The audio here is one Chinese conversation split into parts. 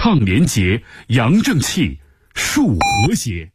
抗廉洁，扬正气，树和谐。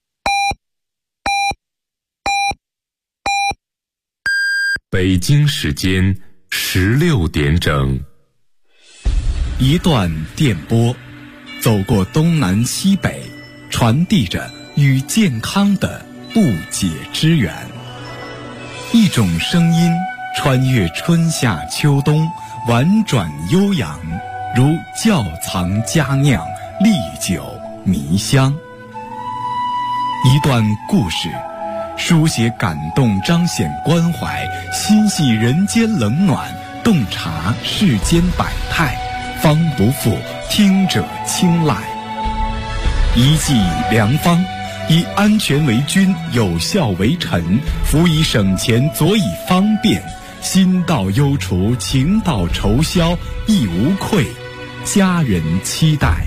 北京时间16点整。 一段电波，走过东南西北，传递着与健康的不解之缘。一种声音穿越春夏秋冬，婉转悠扬，如窖藏佳酿，历久弥香。一段故事，书写感动，彰显关怀，心系人间冷暖，洞察世间百态，方不负听者青睐。一剂良方，以安全为君，有效为臣，辅以省钱，佐以方便，心到忧除，情到愁消，亦无愧，家人期待。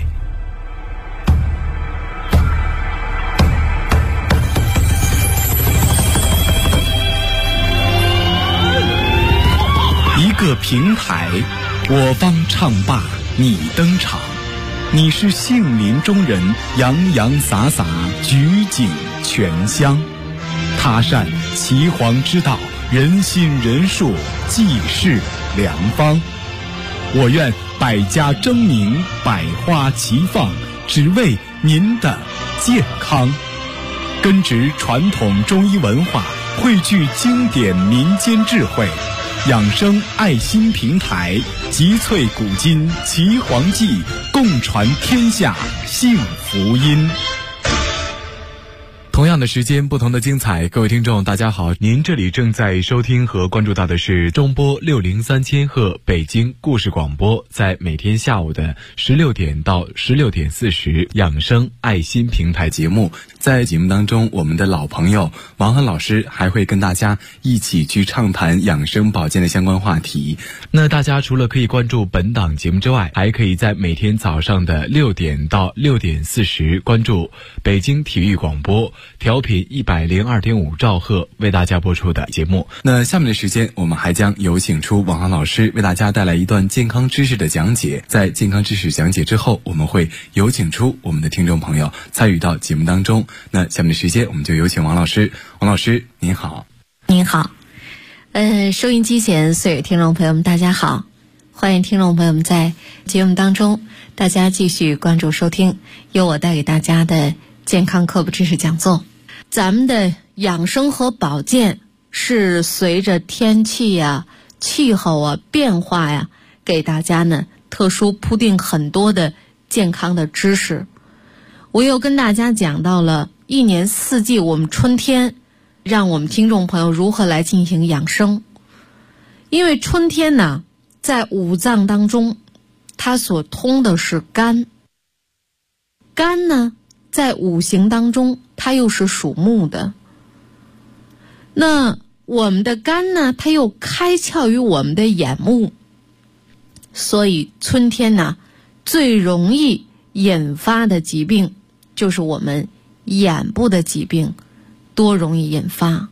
一个平台，我方唱罢你登场，你是杏林中人，洋洋洒洒，举景全香。他善岐黄之道，人心人术，济世良方。我愿百家争鸣，百花齐放，只为您的健康。根植传统中医文化，汇聚经典民间智慧，养生爱心平台，集萃古今岐黄记，共传天下幸福音。同样的时间，不同的精彩。各位听众大家好，您这里正在收听和关注到的是中波603千赫北京故事广播，在每天下午的16点到16点40养生爱心平台节目。在节目当中，我们的老朋友王涵老师还会跟大家一起去畅谈养生保健的相关话题。那大家除了可以关注本档节目之外，还可以在每天早上的6点到6点40关注北京体育广播调频102.5兆赫为大家播出的节目。那下面的时间，我们还将有请出王涵老师为大家带来一段健康知识的讲解。在健康知识讲解之后，我们会有请出我们的听众朋友参与到节目当中。那下面的时间，我们就有请王老师。王老师您好。 您好。收音机前所有听众朋友们大家好，欢迎听众朋友们在节目当中大家继续关注收听由我带给大家的健康科普知识讲座。咱们的养生和保健是随着天气呀、气候啊变化呀，给大家呢特殊铺定很多的健康的知识。我又跟大家讲到了一年四季，我们春天让我们听众朋友如何来进行养生。因为春天呢，在五脏当中，它所通的是肝，肝呢在五行当中它又是属木的。那我们的肝呢，它又开窍于我们的眼目，所以春天呢最容易引发的疾病就是我们眼部的疾病多容易引发。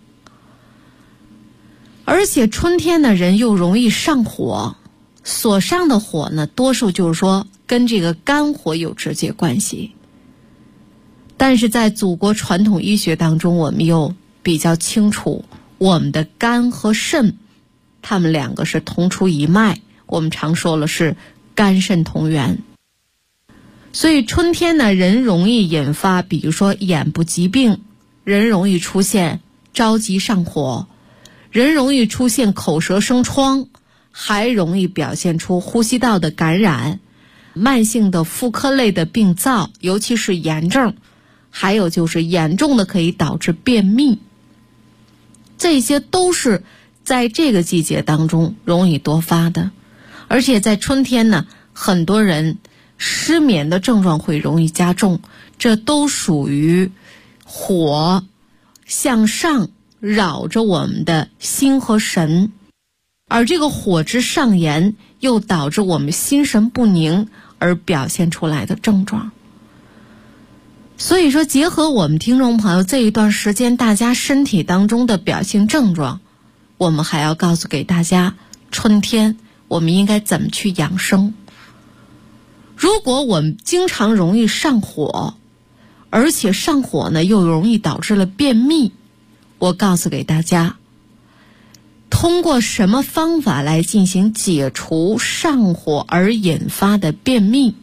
而且春天的人又容易上火，所上的火呢多数就是说跟这个肝火有直接关系。但是在祖国传统医学当中，我们又比较清楚，我们的肝和肾它们两个是同出一脉，我们常说了是肝肾同源。所以春天呢，人容易引发比如说眼部疾病，人容易出现着急上火，人容易出现口舌生疮，还容易表现出呼吸道的感染，慢性的妇科类的病灶，尤其是炎症，还有就是严重的可以导致便秘。这些都是在这个季节当中容易多发的。而且在春天呢，很多人失眠的症状会容易加重，这都属于火向上扰着我们的心和神，而这个火之上炎又导致我们心神不宁而表现出来的症状。所以说，结合我们听众朋友这一段时间大家身体当中的表现症状，我们还要告诉给大家春天我们应该怎么去养生。 如果我们经常容易上火，而且上火呢又容易导致了便秘，我告诉给大家，通过什么方法来进行解除上火而引发的便秘？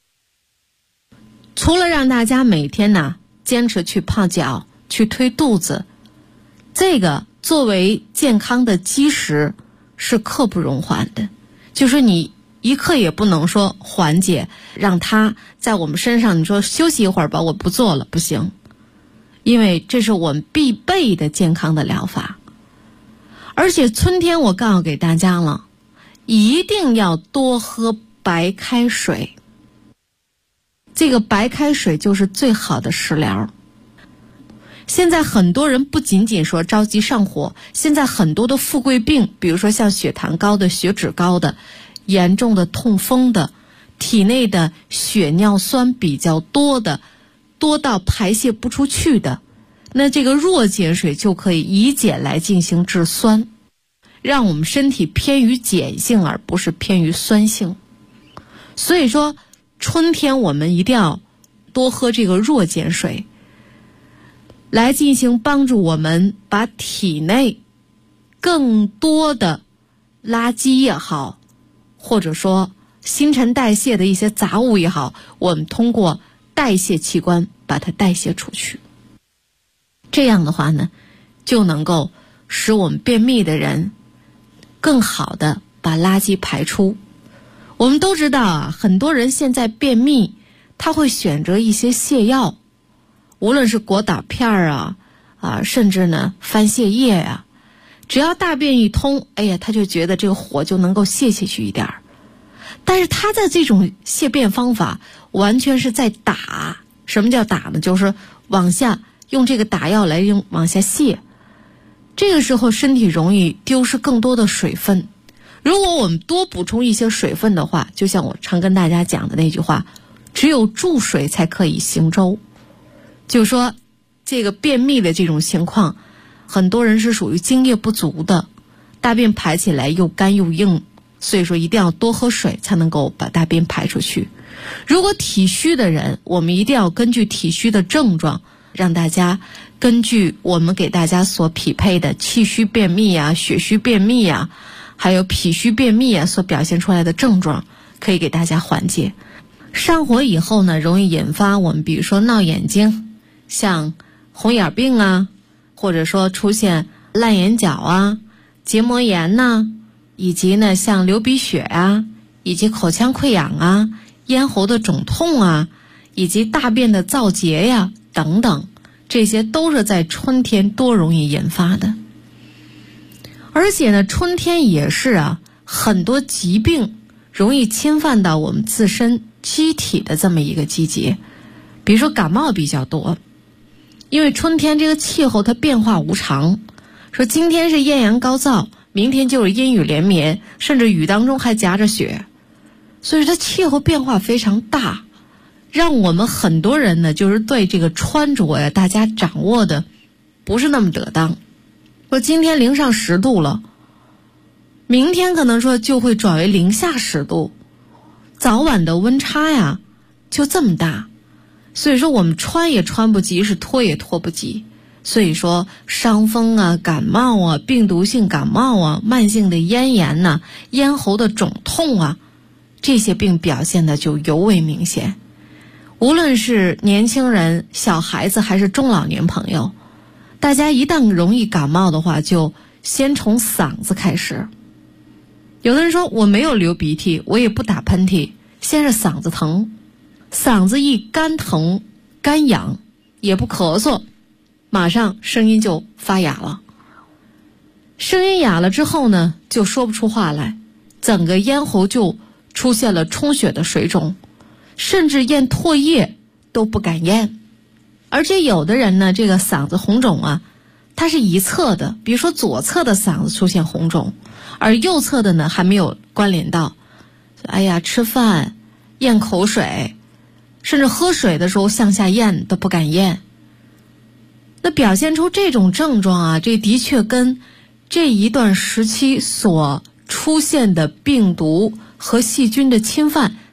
除了让大家每天呢坚持去泡脚、去推肚子，这个作为健康的基石是刻不容缓的，就是你一刻也不能说缓解，让它在我们身上你说休息一会儿吧，我不做了，不行，因为这是我们必备的健康的疗法。而且春天我告诉给大家了，一定要多喝白开水，这个白开水就是最好的食疗。现在很多人不仅仅说着急上火，现在很多的富贵病，比如说像血糖高的、血脂高的、严重的痛风的、体内的血尿酸比较多的，多到排泄不出去的，那这个弱碱水就可以以碱来进行制酸，让我们身体偏于碱性而不是偏于酸性。所以说春天我们一定要多喝这个弱碱水，来进行帮助我们把体内更多的垃圾也好，或者说新陈代谢的一些杂物也好，我们通过代谢器官把它代谢出去。这样的话呢，就能够使我们便秘的人更好的把垃圾排出。我们都知道啊，很多人现在便秘，他会选择一些泻药，无论是果导片啊，甚至呢番泻叶呀，只要大便一通，哎呀，他就觉得这个火就能够泄下去一点儿。但是他的这种泻便方法完全是在打。什么叫打呢？就是往下用这个打药来往下泻，这个时候身体容易丢失更多的水分。如果我们多补充一些水分的话，就像我常跟大家讲的那句话，只有注水才可以行舟。就是说这个便秘的这种情况，很多人是属于津液不足的，大便排起来又干又硬，所以说一定要多喝水才能够把大便排出去。如果体虚的人，我们一定要根据体虚的症状，让大家根据我们给大家所匹配的气虚便秘啊、血虚便秘啊，还有脾虚便秘啊所表现出来的症状，可以给大家缓解。上火以后呢，容易引发我们比如说闹眼睛，像红眼病啊，或者说出现烂眼角啊、结膜炎呐，以及呢像流鼻血啊，以及口腔溃疡啊、咽喉的肿痛啊，以及大便的燥结呀等等，这些都是在春天多容易引发的。而且呢，春天也是很多疾病容易侵犯到我们自身机体的这么一个季节。比如说感冒比较多，因为春天这个气候它变化无常，说今天是艳阳高照，明天就是阴雨连绵，甚至雨当中还夹着雪，所以它气候变化非常大，让我们很多人呢就是对这个穿着呀，大家掌握的不是那么得当。说今天零上10度了，明天可能说就会转为零下10度，早晚的温差呀就这么大，所以说我们穿也穿不及，是脱也脱不及。所以说伤风啊、感冒啊、病毒性感冒啊、慢性的咽炎呐、咽喉的肿痛啊，这些病表现的就尤为明显。无论是年轻人、小孩子还是中老年朋友，大家一旦容易感冒的话，就先从嗓子开始。有的人说我没有流鼻涕，我也不打喷嚏，先是嗓子疼，嗓子一干疼、干痒，也不咳嗽，马上声音就发哑了。声音哑了之后呢，就说不出话来，整个咽喉就出现了充血的水肿，甚至咽唾液都不敢咽。而且有的人呢，这个嗓子红肿啊，它是一侧的，比如说左侧的嗓子出现红肿，而右侧的呢还没有关联到。哎呀，吃饭咽口水，甚至喝水的时候向下咽都不敢咽。那表现出这种症状啊，这的确跟这一段时期所出现的病毒和细菌的侵犯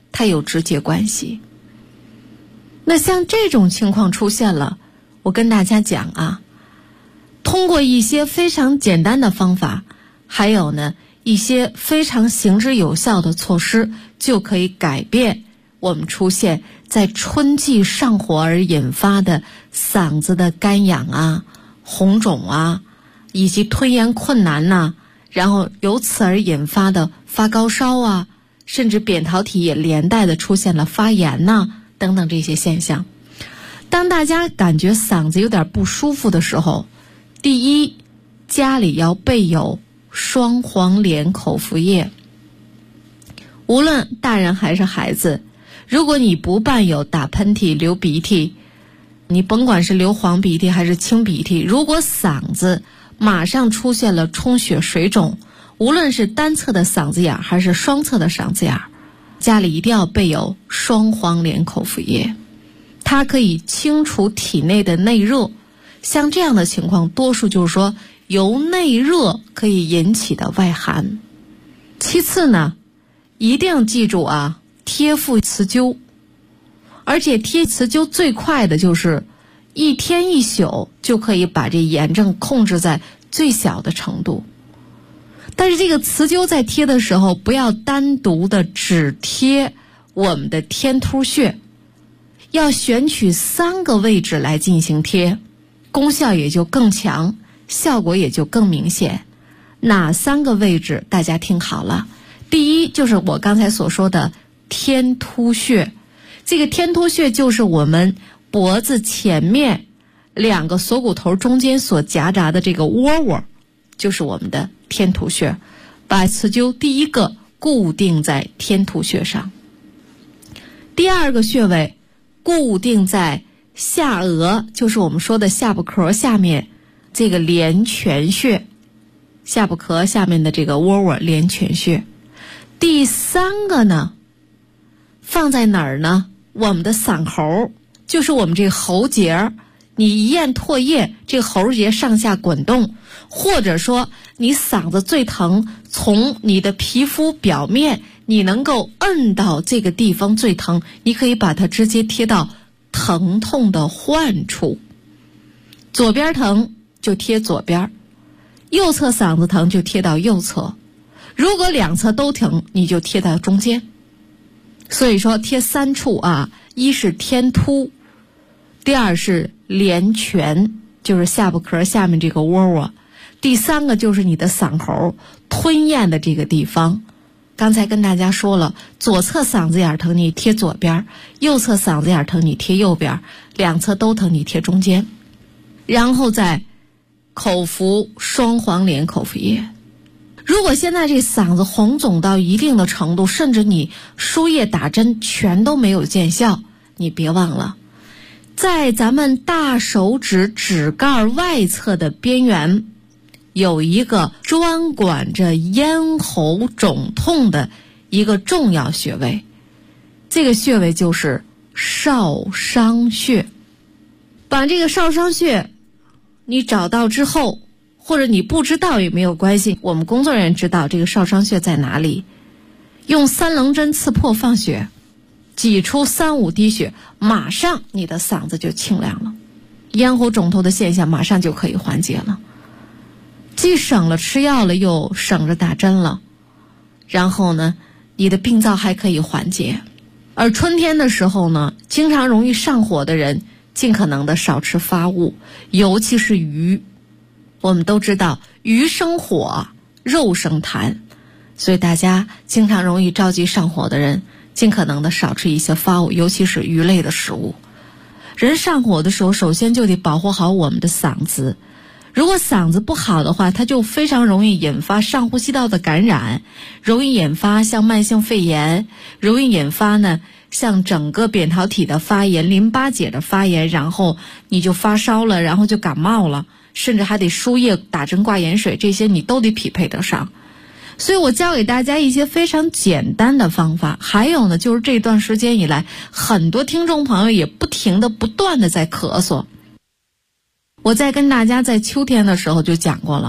它有直接关系。那像这种情况出现了，我跟大家讲啊，通过一些非常简单的方法，还有呢一些非常行之有效的措施，就可以改变我们出现在春季上火而引发的嗓子的干痒啊、红肿啊，以及吞咽困难呐，然后由此而引发的发高烧啊，甚至扁桃体也连带的出现了发炎呐等等这些现象。当大家感觉嗓子有点不舒服的时候，第一，家里要备有双黄连口服液。无论大人还是孩子，如果你不伴有打喷嚏、流鼻涕，你甭管是流黄鼻涕还是清鼻涕，如果嗓子马上出现了充血水肿，无论是单侧的嗓子眼还是双侧的嗓子眼，家里一定要备有双黄连口服液，它可以清除体内的内热。像这样的情况，多数就是说由内热可以引起的外寒。其次呢，一定记住啊，贴敷磁灸，而且贴磁灸最快的就是1天1宿就可以把这炎症控制在最小的程度。但是这个磁灸在贴的时候，不要单独的只贴我们的天突穴，要选取3个位置来进行贴，功效也就更强，效果也就更明显。哪3个位置？大家听好了。第一，就是我刚才所说的天突穴。这个天突穴就是我们脖子前面2个锁骨头中间所夹杂的这个窝窝，就是我们的天突穴。把磁灸第一个固定在天突穴上，第2个穴位固定在下颚，就是我们说的下巴壳下面这个连泉穴，下巴壳下面的这个窝窝连泉穴。第3个呢，放在哪儿呢？我们的嗓喉，就是我们这个喉结，你一咽唾液，这个喉结上下滚动，或者说你嗓子最疼，从你的皮肤表面你能够摁到这个地方最疼，你可以把它直接贴到疼痛的患处。左边疼就贴左边，右侧嗓子疼就贴到右侧，如果2侧都疼，你就贴到中间。所以说贴3处啊，一是天突，第2是连泉，就是下巴壳下面这个窝窝，第3个就是你的嗓喉吞咽的这个地方。刚才跟大家说了，左侧嗓子眼疼你贴左边，右侧嗓子眼疼你贴右边，2侧都疼你贴中间，然后再口服双黄连口服液。如果现在这嗓子红肿到一定的程度，甚至你输液打针全都没有见效，你别忘了，在咱们大手指指盖外侧的边缘有一个专管着咽喉肿痛的一个重要穴位，这个穴位就是少商穴。把这个少商穴你找到之后，或者你不知道也没有关系，我们工作人员知道这个少商穴在哪里，用3棱针刺破放血，挤出3-5滴血，马上你的嗓子就清凉了，咽喉肿痛的现象马上就可以缓解了，既省了吃药了，又省着打针了，然后呢，你的病灶还可以缓解。而春天的时候呢，经常容易上火的人，尽可能的少吃发物，尤其是鱼。我们都知道鱼生火，肉生痰，所以大家经常容易着急上火的人，尽可能的少吃一些发物，尤其是鱼类的食物。人上火的时候，首先就得保护好我们的嗓子。如果嗓子不好的话，它就非常容易引发上呼吸道的感染，容易引发像慢性肺炎，容易引发呢像整个扁桃体的发炎、淋巴结的发炎，然后你就发烧了，然后就感冒了，甚至还得输液打针挂盐水，这些你都得匹配得上。所以我教给大家一些非常简单的方法。还有呢，就是这段时间以来，很多听众朋友也不断的在咳嗽。我在跟大家在秋天的时候就讲过了，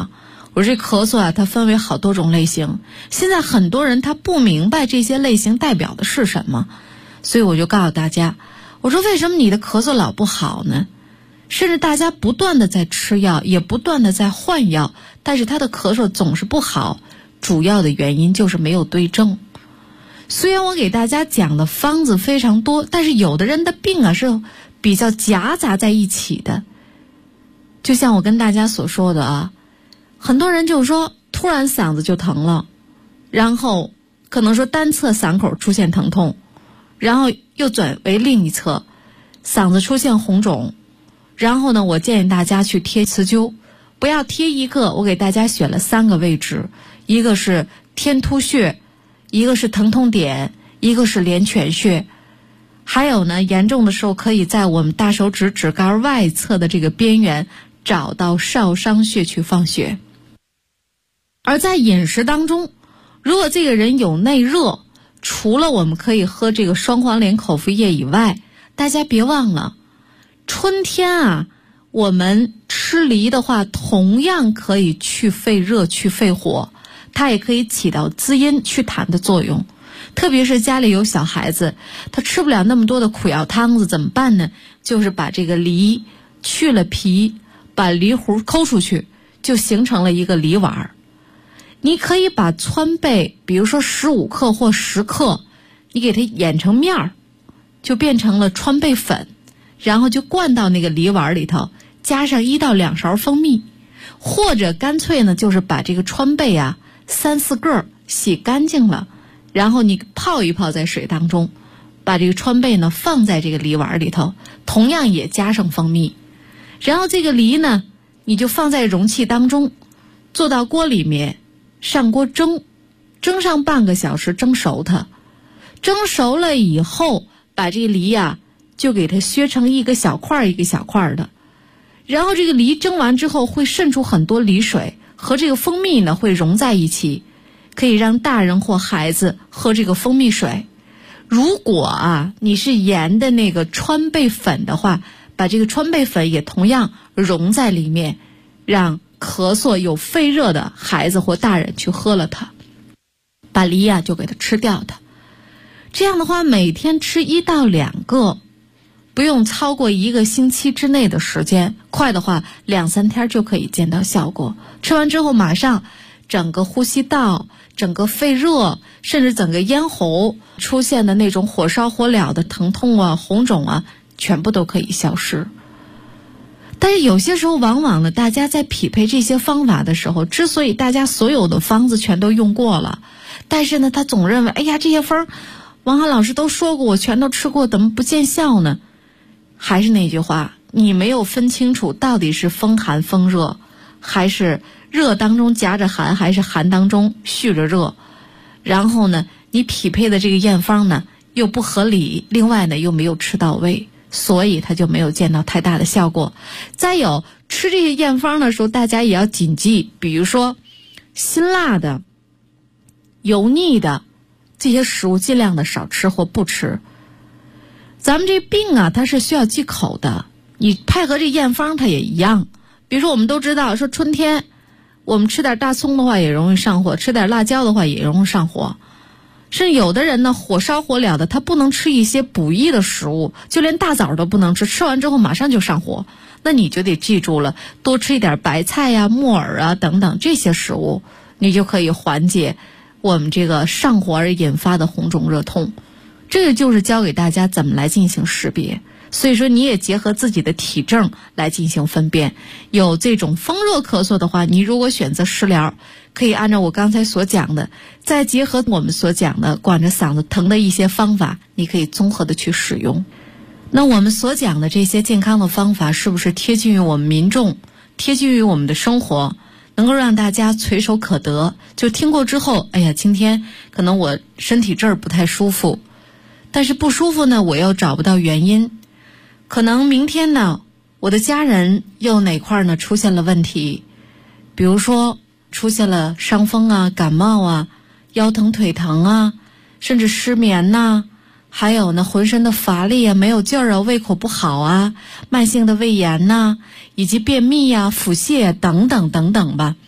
我说这咳嗽啊，它分为好多种类型，现在很多人他不明白这些类型代表的是什么，所以我就告诉大家，我说为什么你的咳嗽老不好呢？甚至大家不断的在吃药，也不断的在换药，但是他的咳嗽总是不好，主要的原因就是没有对症。虽然我给大家讲的方子非常多，但是有的人的病啊是比较夹杂在一起的。就像我跟大家所说的啊，很多人就是说突然嗓子就疼了，然后可能说单侧嗓口出现疼痛，然后又转为另一侧嗓子出现红肿，然后呢我建议大家去贴磁灸，不要贴一个，我给大家选了3个位置，一个是天突穴，一个是疼痛点，一个是连泉穴，还有呢严重的时候可以在我们大手指指盖外侧的这个边缘找到少商穴去放血。而在饮食当中，如果这个人有内热，除了我们可以喝这个双黄连口服液以外，大家别忘了春天啊，我们吃梨的话同样可以去肺热去肺火，它也可以起到滋阴祛痰的作用。特别是家里有小孩子，他吃不了那么多的苦药汤子怎么办呢？就是把这个梨去了皮，把梨核抠出去，就形成了一个梨丸。你可以把川贝，比如说15克或10克，你给它研成面儿，就变成了川贝粉，然后就灌到那个梨丸里头，加上1到2勺蜂蜜，或者干脆呢就是把这个川贝啊3、4个洗干净了，然后你泡一泡在水当中，把这个川贝呢放在这个梨丸里头，同样也加上蜂蜜，然后这个梨呢你就放在容器当中，坐到锅里面上锅蒸上半个小时，蒸熟它。蒸熟了以后，把这个梨啊就给它削成一个小块一个小块的，然后这个梨蒸完之后会渗出很多梨水，和这个蜂蜜呢会融在一起，可以让大人或孩子喝这个蜂蜜水。如果啊你是盐的那个川贝粉的话，把这个川贝粉也同样融在里面，让咳嗽有肺热的孩子或大人去喝了它，把梨啊就给它吃掉它。这样的话每天吃1到2个，不用超过1个星期之内的时间，快的话2、3天就可以见到效果。吃完之后马上整个呼吸道、整个肺热，甚至整个咽喉出现的那种火烧火燎的疼痛啊、红肿啊，全部都可以消失。但是有些时候往往呢，大家在匹配这些方法的时候，之所以大家所有的方子全都用过了，但是呢他总认为哎呀这些方王涵老师都说过，我全都吃过，怎么不见效呢？还是那句话，你没有分清楚到底是风寒风热，还是热当中夹着寒，还是寒当中蓄着热，然后呢你匹配的这个验方呢又不合理，另外呢又没有吃到位，所以它就没有见到太大的效果。再有吃这些验方的时候，大家也要谨记，比如说辛辣的、油腻的这些食物尽量的少吃或不吃。咱们这病啊它是需要忌口的，你配合这验方它也一样。比如说我们都知道说春天我们吃点大葱的话也容易上火，吃点辣椒的话也容易上火，甚至有的人呢火烧火燎的，他不能吃一些补益的食物，就连大枣都不能吃，吃完之后马上就上火。那你就得记住了，多吃一点白菜呀、木耳啊等等这些食物，你就可以缓解我们这个上火而引发的红肿热痛。这个就是教给大家怎么来进行识别，所以说你也结合自己的体症来进行分辨。有这种风热咳嗽的话，你如果选择食疗，可以按照我刚才所讲的，再结合我们所讲的管着嗓子疼的一些方法，你可以综合的去使用。那我们所讲的这些健康的方法是不是贴近于我们民众，贴近于我们的生活，能够让大家垂手可得？就听过之后，哎呀今天可能我身体这儿不太舒服，但是不舒服呢我又找不到原因，可能明天呢我的家人又哪块呢出现了问题，比如说出现了伤风啊、感冒啊、腰疼腿疼啊，甚至失眠呐，还有呢浑身的乏力啊、没有劲儿啊、胃口不好啊、慢性的胃炎呐，以及便秘啊、腹泻等等等等吧。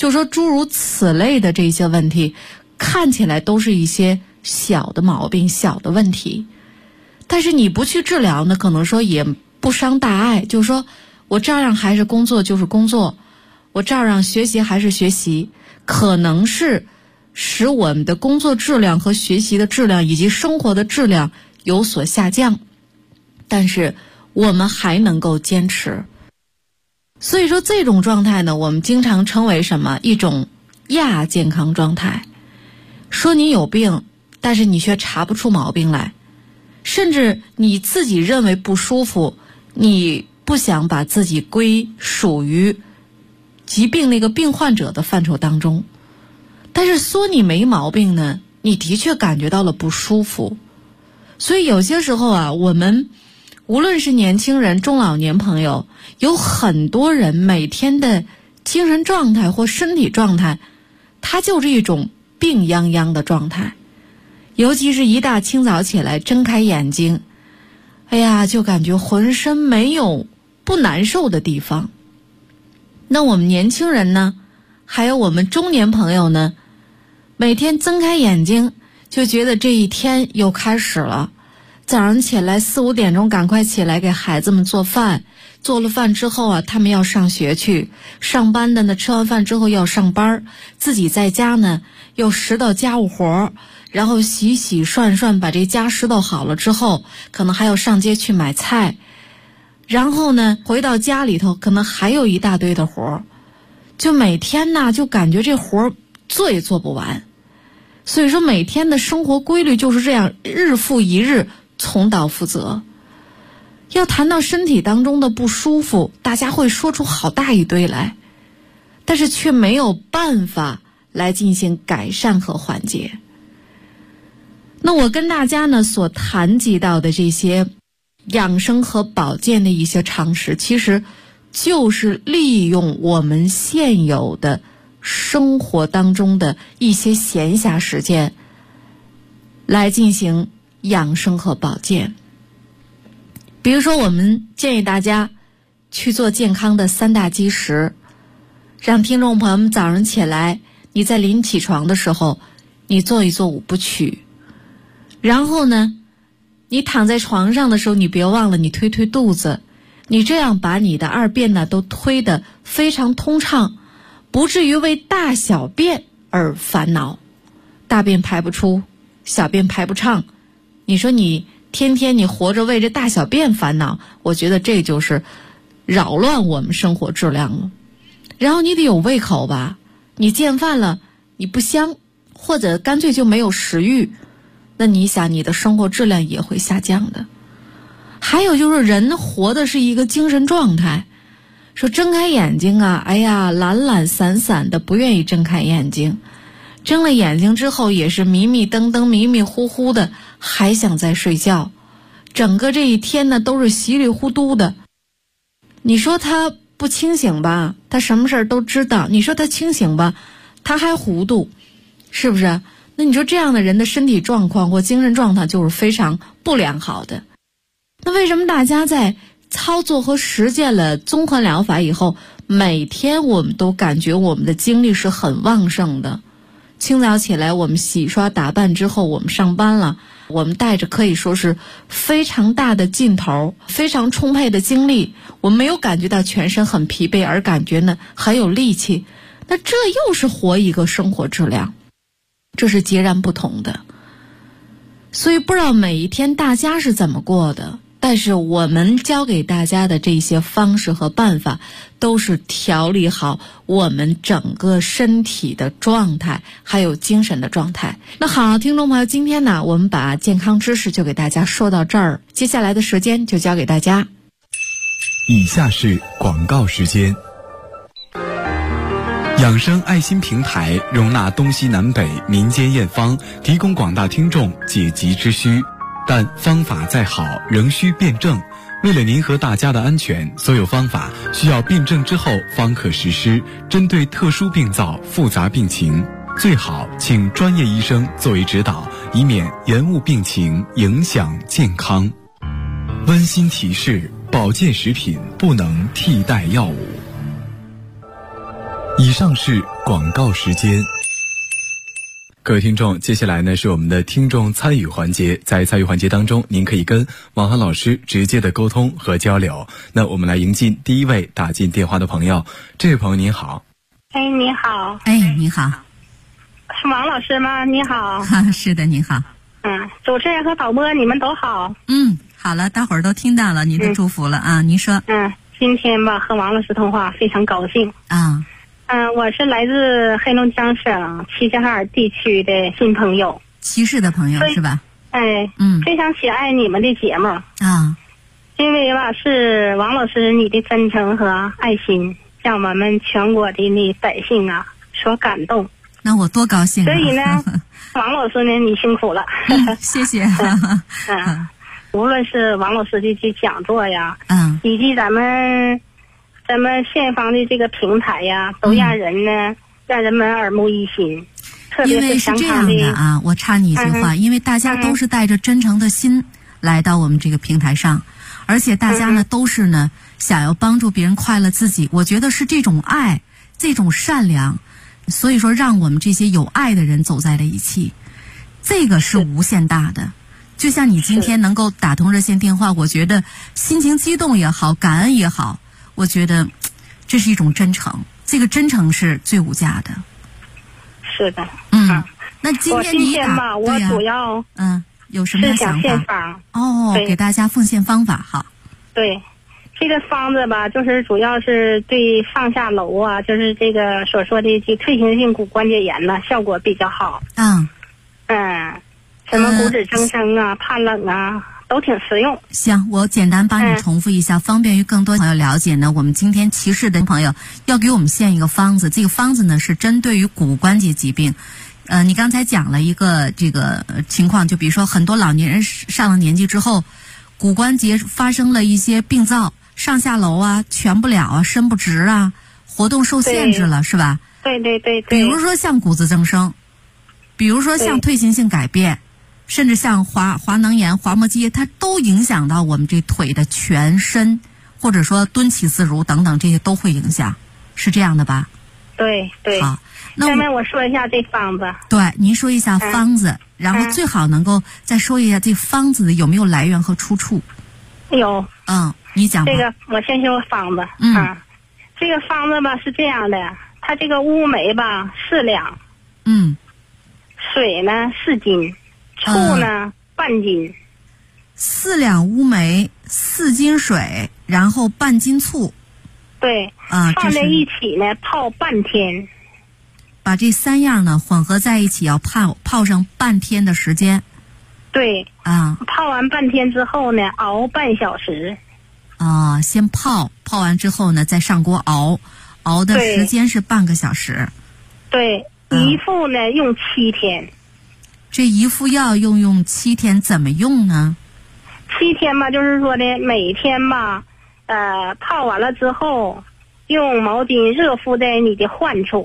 就说诸如此类的这些问题，看起来都是一些小的毛病、小的问题，但是你不去治疗呢，可能说也不伤大碍，就是说我照样还是工作就是工作，我照样学习还是学习，可能是使我们的工作质量和学习的质量以及生活的质量有所下降，但是我们还能够坚持。所以说这种状态呢，我们经常称为什么？一种亚健康状态。说你有病，但是你却查不出毛病来，甚至你自己认为不舒服，你不想把自己归属于疾病那个病患者的范畴当中，但是说你没毛病呢，你的确感觉到了不舒服。所以有些时候啊，我们无论是年轻人、中老年朋友，有很多人每天的精神状态或身体状态，它就是一种病殃殃的状态。尤其是一大清早起来睁开眼睛，哎呀，就感觉浑身没有不难受的地方。那我们年轻人呢，还有我们中年朋友呢，每天睁开眼睛就觉得这一天又开始了。早上起来4、5点钟赶快起来给孩子们做饭，做了饭之后啊，他们要上学去，上班的呢吃完饭之后要上班，自己在家呢又拾到家务活，然后洗洗涮涮，把这家拾掇好了之后，可能还要上街去买菜，然后呢回到家里头可能还有一大堆的活，就每天呢就感觉这活做也做不完。所以说每天的生活规律就是这样，日复一日，重蹈覆辙。要谈到身体当中的不舒服，大家会说出好大一堆来，但是却没有办法来进行改善和缓解。那我跟大家呢所谈及到的这些养生和保健的一些常识，其实就是利用我们现有的生活当中的一些闲暇时间来进行养生和保健。比如说我们建议大家去做健康的3大基石，让听众朋友们早上起来，你在临起床的时候你做一做5部曲，然后呢你躺在床上的时候，你别忘了你推推肚子，你这样把你的2便呢都推得非常通畅，不至于为大小便而烦恼。大便排不出，小便排不畅，你说你天天你活着为这大小便烦恼，我觉得这就是扰乱我们生活质量了。然后你得有胃口吧，你见饭了你不香，或者干脆就没有食欲，那你想你的生活质量也会下降的。还有就是人活的是一个精神状态，说睁开眼睛啊，哎呀懒懒散散的，不愿意睁开眼睛，睁了眼睛之后也是迷迷瞪瞪迷迷糊糊的，还想再睡觉，整个这一天呢都是稀里糊涂的。你说他不清醒吧，他什么事儿都知道，你说他清醒吧，他还糊涂，是不是？那你说这样的人的身体状况或精神状态就是非常不良好的。那为什么大家在操作和实践了综合疗法以后，每天我们都感觉我们的精力是很旺盛的？清早起来我们洗刷打扮之后，我们上班了，我们带着可以说是非常大的劲头，非常充沛的精力，我们没有感觉到全身很疲惫，而感觉呢很有力气。那这又是活一个生活质量，这是截然不同的。所以不知道每一天大家是怎么过的，但是我们教给大家的这些方式和办法，都是调理好我们整个身体的状态，还有精神的状态。那好，听众朋友，今天呢，我们把健康知识就给大家说到这儿，接下来的时间就交给大家。 以下是广告时间。养生爱心平台容纳东西南北民间验方，提供广大听众解急之需，但方法再好仍需辩证。为了您和大家的安全，所有方法需要辩证之后方可实施。针对特殊病灶、复杂病情，最好请专业医生作为指导，以免延误病情，影响健康。温馨提示：保健食品不能替代药物。 以上是广告时间。各位听众，接下来呢是我们的听众参与环节。在参与环节当中，您可以跟王涵老师直接的沟通和交流。那我们来迎进第一位打进电话的朋友。这位朋友您好。 哎，你好。 哎，你好。 是王老师吗？你好。 是的，你好。 主持人和导播你们都好。 好了，大伙儿都听到了您的祝福了啊。您说。 今天吧和王老师通话非常高兴啊。 我是来自黑龙江省齐齐哈尔地区的新朋友， 齐市的朋友是吧？ 非常喜爱你们的节目啊， 因为吧是王老师你的真诚和爱心，让我们全国的那百姓啊所感动。 那我多高兴啊！ 所以呢，王老师呢你辛苦了， 谢谢。 无论是王老师的这讲座呀，以及咱们县方的这个平台呀，都让人们耳目一新。特别因为是这样的啊，我插你一句话，因为大家都是带着真诚的心来到我们这个平台上，而且大家呢都是呢想要帮助别人快乐自己，我觉得是这种爱，这种善良，所以说让我们这些有爱的人走在了一起，这个是无限大的。就像你今天能够打通热线电话，我觉得心情激动也好，感恩也好，我觉得这是一种真诚，这个真诚是最无价的。 是的。 那今天你吧，我主要有什么样想法？ 献方给大家奉献方法哈。 对，这个方子吧，就是主要是对上下楼啊，就是这个所说的这退行性骨关节炎呢，效果比较好。什么骨质增生啊、怕冷啊，都挺实用。 行，我简单帮你重复一下，方便于更多朋友了解呢。我们今天齐市的朋友要给我们献一个方子，这个方子呢是针对于骨关节疾病。你刚才讲了一个这个情况，就比如说很多老年人上了年纪之后，骨关节发生了一些病灶，上下楼啊、蜷不了啊、伸不直啊，活动受限制了，是吧？ 对。 比如说像骨质增生，比如说像退行性改变。甚至像滑囊炎、滑膜肌，它都影响到我们这腿的全身，或者说蹲起自如等等，这些都会影响，是这样的吧？ 对。 好，那下面我说一下这方子。 对，您说一下方子，然后最好能够再说一下这方子的有没有来源和出处。 有。 你讲吧。 这个我先说方子。这个方子吧是这样的，它这个乌梅吧4两。水呢4斤。醋呢半斤 ，4两乌梅，4斤水，然后半斤醋。 对，放在一起呢泡半天。 把这3样呢混合在一起，要泡上半天的时间。 对。泡完半天之后呢，熬半小时。 先泡完之后呢，再上锅熬的时间是半个小时。 对，一副呢用7天。 这一副药用7天，怎么用呢 ？7天吧，就是说的每天吧，泡完了之后，用毛巾热敷在你的患处。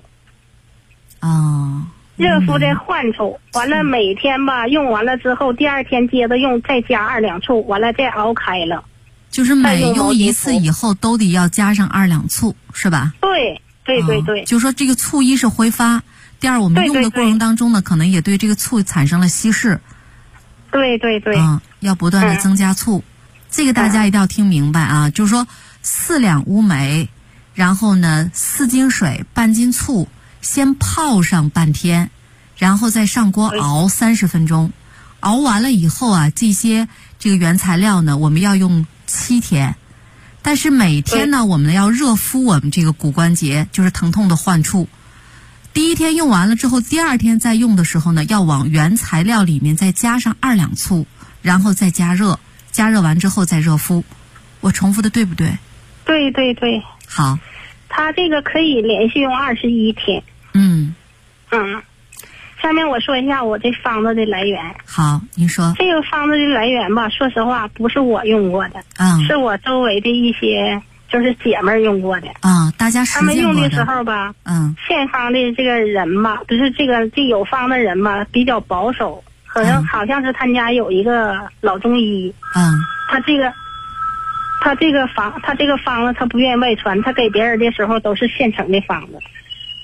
热敷在患处，完了每天吧用完了之后，第2天接着用，再加2两醋，完了再熬开了。 就是每用一次以后都得要加上2两醋，是吧？ 对。 就是说这个醋一是挥发。第二，我们用的过程当中呢，可能也对这个醋产生了稀释。 对。 要不断的增加醋，这个大家一定要听明白啊！就是说4两乌梅，然后呢4斤水，半斤醋，先泡上半天，然后再上锅熬30分钟。熬完了以后啊，这个原材料呢，我们要用7天。但是每天呢，我们要热敷我们这个骨关节，就是疼痛的患处。第1天用完了之后，第2天再用的时候呢，要往原材料里面再加上2两醋，然后再加热完之后再热敷。我重复的对不对？ 对。 好。 它这个可以连续用21天。下面我说一下我这方子的来源。 好，您说。 这个方子的来源吧，说实话不是我用过的，是我周围的一些就是姐妹用过的。 大家实践过的。 他们用的时候吧，县方的这个人吧，不是这有方的人吧，比较保守，好像是他家有一个老中医。他这个方子他不愿意外传，他给别人的时候都是现成的方子。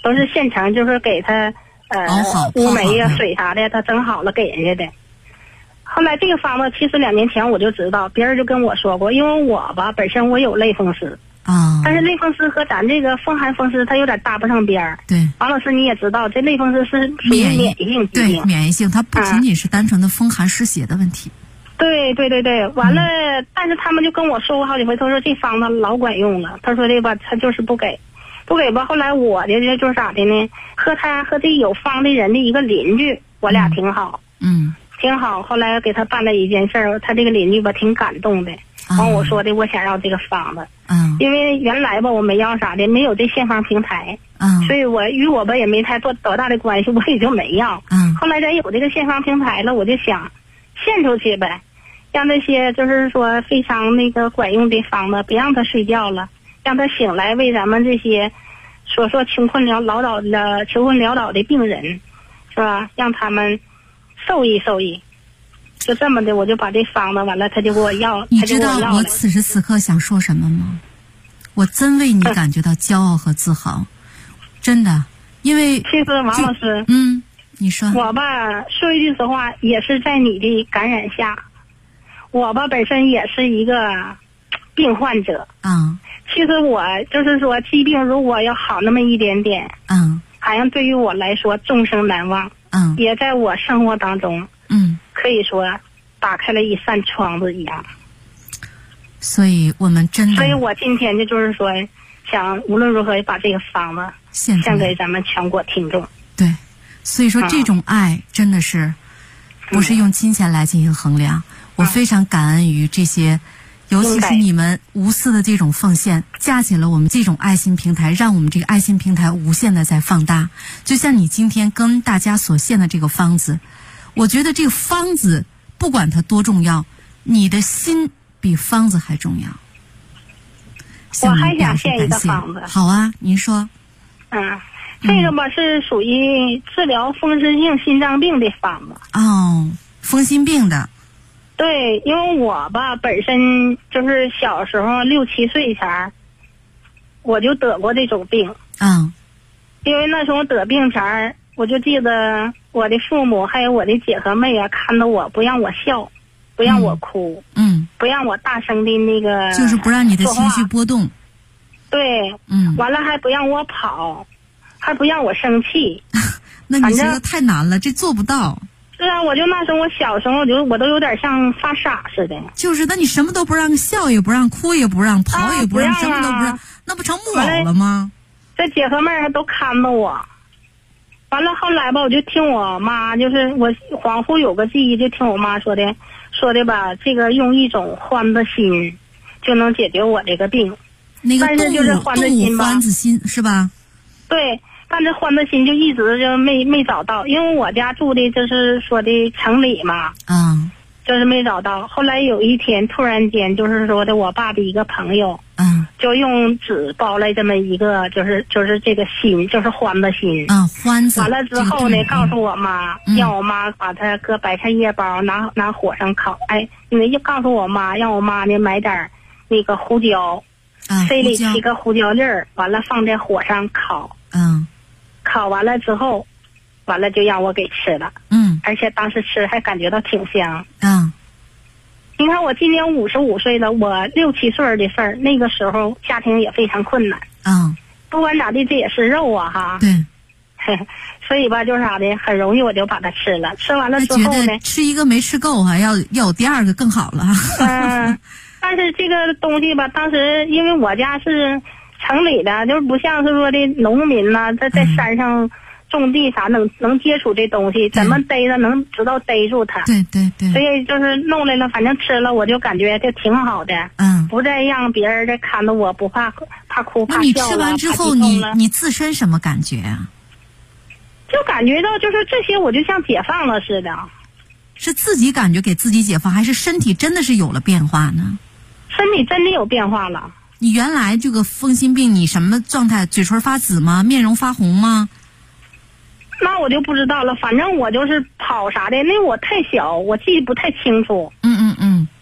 都是现成，就是给他乌梅呀、水啥的，他整好了给人家的。后来这个方子其实2年前我就知道，别人就跟我说过，因为我吧本身我有类风湿但是类风湿和咱这个风寒风湿它有点搭不上边儿。 对， 王老师你也知道，这类风湿是属于免疫性疾病， 对，免疫性，它不仅仅是单纯的风寒湿邪的问题。 对，完了，但是他们就跟我说过好几回，他说这方子老管用了，他说这吧，他就是不给吧。后来我的就是咋的呢？和这有方的人的一个邻居，我俩挺好，挺好。后来给他办了一件事儿，他这个邻居吧挺感动的，完我说的我想要这个方子，因为原来吧我没要啥的，没有这现方平台，所以我与我吧也没太多大的关系，我也就没要。后来咱有这个现方平台了，我就想献出去呗。让那些就是说非常那个管用的方子，别让他睡觉了，让他醒来为咱们这些说穷困潦倒的病人，是吧？让他们受益。就这么的，我就把这方子完了，他就给我要。 你知道我此时此刻想说什么吗？我真为你感觉到骄傲和自豪，真的，因为其实王老师， 你说我吧说一句实话，也是在你的感染下。我吧本身也是一个病患者，其实我就是说疾病如果要好那么一点点，好像对于我来说终生难忘，也在我生活当中，可以说打开了一扇窗子一样。 所以我们真的， 所以我今天就是说想无论如何把这个方子献给咱们全国听众。 对，所以说这种爱真的是不是用金钱来进行衡量。我非常感恩于这些，尤其是你们无私的这种奉献，架起了我们这种爱心平台，让我们这个爱心平台无限的在放大。就像你今天跟大家所献的这个方子，我觉得这个方子不管它多重要，你的心比方子还重要。 我还想献一个方子。 好啊，您说。 这个吧是属于治疗风湿性心脏病的方子。 风心病的。 对，因为我吧本身就是小时候6、7岁前我就得过这种病。因为那时候得病前我就记得我的父母还有我的姐和妹看到我不让我笑，不让我哭，不让我大声的那个， 就是不让你的情绪波动。 对，完了还不让我跑，还不让我生气。 那你这个太难了，这做不到。 是啊，我就那时候我小时候我都有点像发傻似的。 就是，那你什么都不让，笑也不让，哭也不让，跑也不让，什么都不让，那不成木偶了吗？ 这姐和妹都看着我。完了后来吧，我就听我妈，就是我恍惚有个记忆，就听我妈说的吧，这个用一种欢的心就能解决我这个病。 那个但是就是欢的心吧， 欢子心是吧？ 对。但这欢的心就一直就没找到，因为我家住的就是说的城里嘛，就是没找到。后来有一天突然间就是说的我爸的一个朋友，就用纸包了这么一个就是这个心，就是欢的心欢子。 完了之后呢，告诉我妈，让我妈把它搁白菜叶包拿火上烤。因为又告诉我妈，让我妈呢买点那个胡椒，塞里7个胡椒粒儿，完了放在火上烤。烤完了之后，完了就让我给吃了。而且当时吃还感觉到挺香。你看我今年55岁了，我6、7岁的事儿，那个时候家庭也非常困难。不管咋地，这也是肉啊哈。 对。 所以吧，就是啥的，很容易我就把它吃了。吃完了之后呢， 觉得吃一个没吃够要有第二个更好了。 但是这个东西吧，当时因为我家是城里的，就是不像是说的农民呐，在山上种地啥能接触这东西，怎么逮着能知道逮住它。 对。 所以就是弄来了，反正吃了我就感觉就挺好的。不再让别人再看着我不怕哭怕笑了。 那你吃完之后，你自身什么感觉啊？ 就感觉到就是这些，我就像解放了似的。 是自己感觉给自己解放，还是身体真的是有了变化呢？ 身体真的有变化了。 你原来这个风心病，你什么状态？嘴唇发紫吗？面容发红吗？ 那我就不知道了。反正我就是跑啥的，那我太小，我记不太清楚。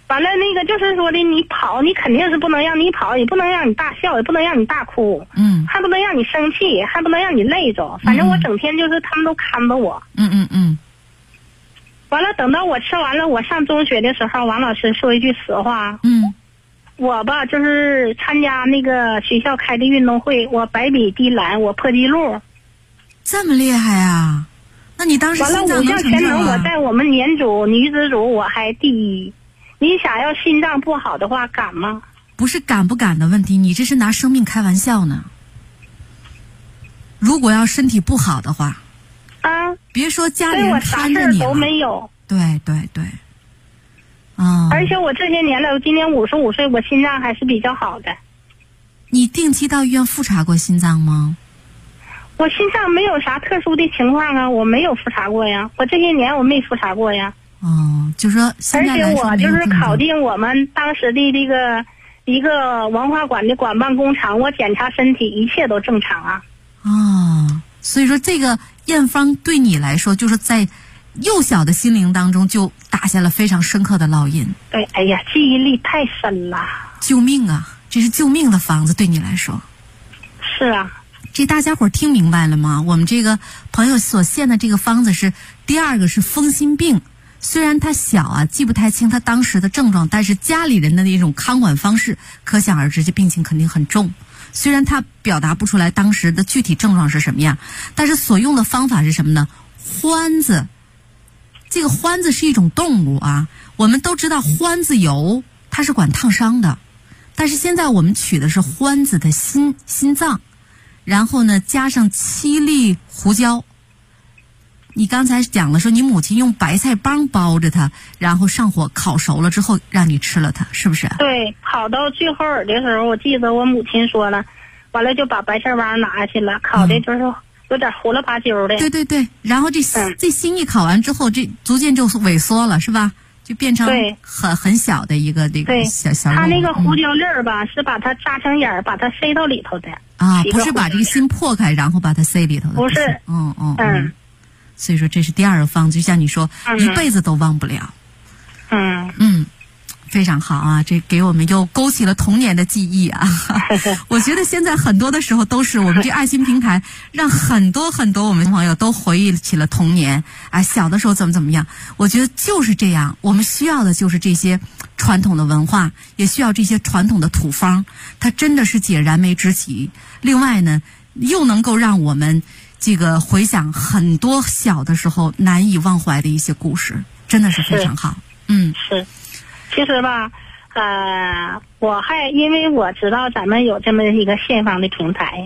完了那个就是说的，你跑你肯定是不能让你跑，也不能让你大笑，也不能让你大哭，还不能让你生气，还不能让你累着，反正我整天就是他们都看着我。完了等到我吃完了，我上中学的时候，王老师说一句实话，我吧就是参加那个学校开的运动会，我100米低栏我破纪录。 这么厉害啊？那你当时心脏能成这样吗？ 完了5项全能，我在我们年组女子组我还第1。你想要心脏不好的话，敢吗？ 不是敢不敢的问题，你这是拿生命开玩笑呢。如果要身体不好的话，别说家里人看着你了， 我啥事都没有。 对对对， 而且我这些年了，我今年55岁，我心脏还是比较好的。 你定期到医院复查过心脏吗？ 我心脏没有啥特殊的情况啊，我没有复查过呀，我这些年我没复查过呀。 就说现在来说， 而且我就是考进我们当时的这个一个文化馆的管办工厂，我检查身体一切都正常啊。 所以说这个验方对你来说，就是在幼小的心灵当中就打下了非常深刻的烙印。 对，哎呀，记忆力太深了。 救命啊！这是救命的方子，对你来说。 是啊。 这大家伙听明白了吗？我们这个朋友所献的这个方子是第2个是风心病。虽然他小啊，记不太清他当时的症状，但是家里人的那种看管方式，可想而知，这病情肯定很重。虽然他表达不出来当时的具体症状是什么样，但是所用的方法是什么呢？獾子。这个獾子是一种动物啊，我们都知道獾子油它是管烫伤的，但是现在我们取的是獾子的心脏，然后呢加上7粒胡椒。你刚才讲了说你母亲用白菜帮包着它，然后上火烤熟了之后让你吃了它，是不是？ 对，烤到最后的时候，我记得我母亲说了，完了就把白菜帮拿下去了，烤的就是有点糊了吧揪的。对对对，然后这心一烤完之后，这逐渐就萎缩了，是吧？就变成很小的一个这个小肉。 它那个胡椒粒儿吧，是把它扎成眼儿，把它塞到里头的。 不是把这个心破开，然后把它塞里头的。 不是。 所以说这是第2个方子，就像你说，一辈子都忘不了。非常好啊，这给我们又勾起了童年的记忆啊。我觉得现在很多的时候都是我们这爱心平台，让很多我们朋友都回忆起了童年啊，小的时候怎么样。我觉得就是这样，我们需要的就是这些传统的文化，也需要这些传统的土方，它真的是解燃眉之急。另外呢，又能够让我们这个回想很多小的时候难以忘怀的一些故事，真的是非常好。 是。其实吧，我还因为我知道咱们有这么一个献方的平台，